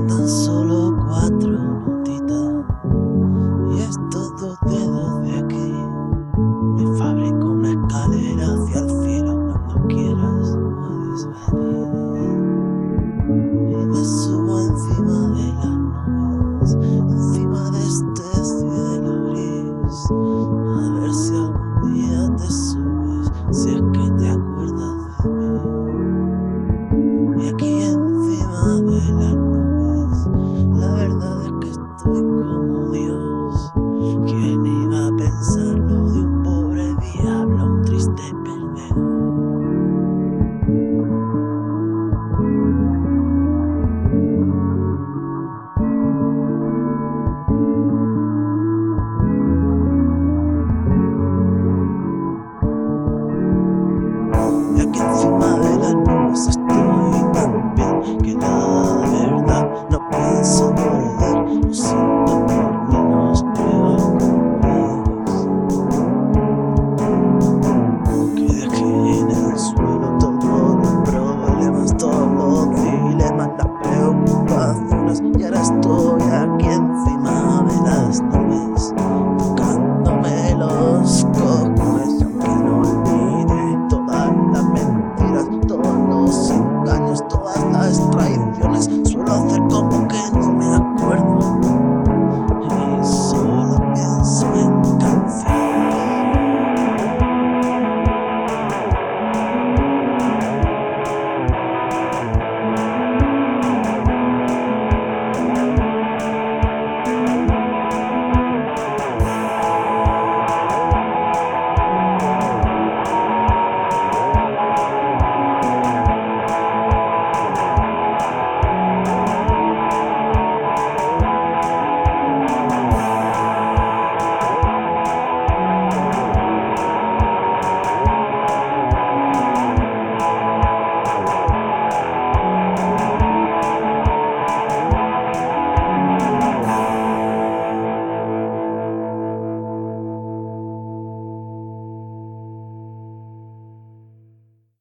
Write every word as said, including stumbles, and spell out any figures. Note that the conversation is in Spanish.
Faltan solo cuatro notitas y estos dos dedos de aquí. Me fabrico una escalera hacia el cielo. Cuando quieras puedes venir y me subo encima de las nubes, encima de este cielo gris, a ver si algún día te subes, si es que te acuerdas de mí. Y aquí encima de las nubes, la verdad es que estoy como Dios. ¿Quién iba a pensarlo de un pobre diablo, un triste perdedor? Y aquí encima de las nubes estoy tan bien que la verdad no pienso volver. Lo siento por mí, no os preocupéis, que dejé en el suelo todos los problemas, todos los dilemas, las preocupaciones, y ahora estoy aquí encima de las nubes.